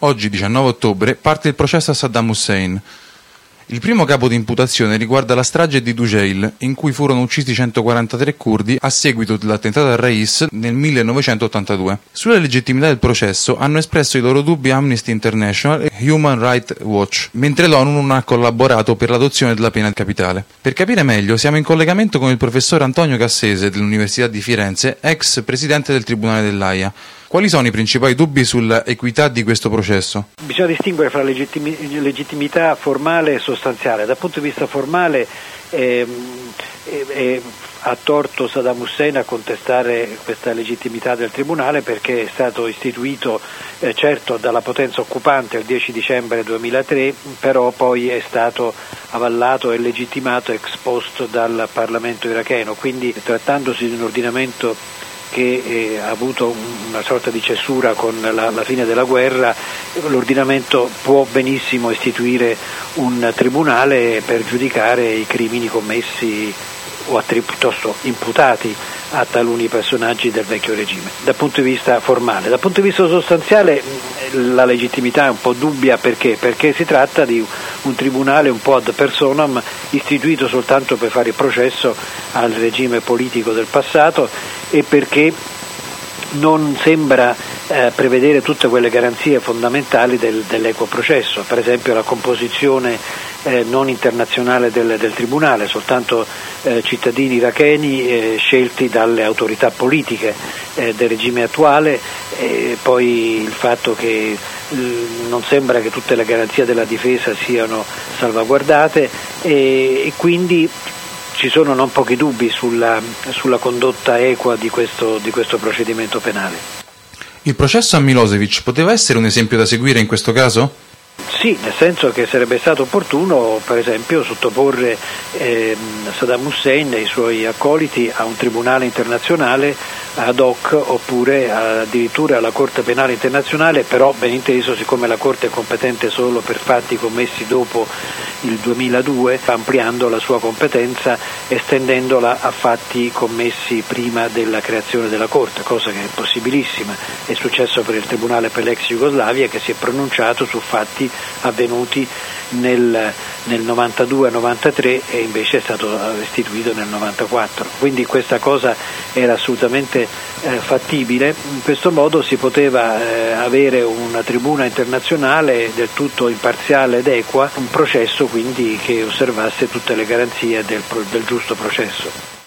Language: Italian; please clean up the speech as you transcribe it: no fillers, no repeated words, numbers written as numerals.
Oggi, 19 ottobre, parte il processo a Saddam Hussein. Il primo capo di imputazione riguarda la strage di Dujail, in cui furono uccisi 143 curdi a seguito dell'attentato al Rais nel 1982. Sulla legittimità del processo hanno espresso i loro dubbi Amnesty International e Human Rights Watch, mentre l'ONU non ha collaborato per l'adozione della pena capitale. Per capire meglio, siamo in collegamento con il professor Antonio Cassese dell'Università di Firenze, ex presidente del Tribunale dell'Aia. Quali sono i principali dubbi sull'equità di questo processo? Bisogna distinguere fra legittimità formale e sostanziale. Dal punto di vista formale ha torto Saddam Hussein a contestare questa legittimità del Tribunale, perché è stato istituito certo dalla potenza occupante il 10 dicembre 2003, però poi è stato avallato e legittimato ex post dal Parlamento iracheno, quindi trattandosi di un ordinamento che ha avuto una sorta di cesura con la fine della guerra, l'ordinamento può benissimo istituire un tribunale per giudicare i crimini commessi o piuttosto imputati a taluni personaggi del vecchio regime, dal punto di vista formale. Dal punto di vista sostanziale la legittimità è un po' dubbia, perché si tratta di un tribunale un po' ad personam, istituito soltanto per fare il processo al regime politico del passato, e perché non sembra prevedere tutte quelle garanzie fondamentali dell'equo processo, per esempio la composizione non internazionale del Tribunale, soltanto cittadini iracheni scelti dalle autorità politiche del regime attuale, poi il fatto che non sembra che tutte le garanzie della difesa siano salvaguardate, e quindi ci sono non pochi dubbi sulla condotta equa di questo procedimento penale. Il processo a Milosevic poteva essere un esempio da seguire in questo caso? Sì, nel senso che sarebbe stato opportuno, per esempio, sottoporre Saddam Hussein e i suoi accoliti a un tribunale internazionale ad hoc, oppure addirittura alla Corte Penale Internazionale, però ben inteso, siccome la Corte è competente solo per fatti commessi dopo il 2002, ampliando la sua competenza, estendendola a fatti commessi prima della creazione della Corte, cosa che è possibilissima. È successo per il Tribunale per l'ex Jugoslavia, che si è pronunciato su fatti avvenuti nel 92-93 e invece è stato istituito nel 94. Quindi questa cosa era assolutamente fattibile. In questo modo si poteva avere una tribuna internazionale del tutto imparziale ed equa, un processo quindi che osservasse tutte le garanzie del giusto processo.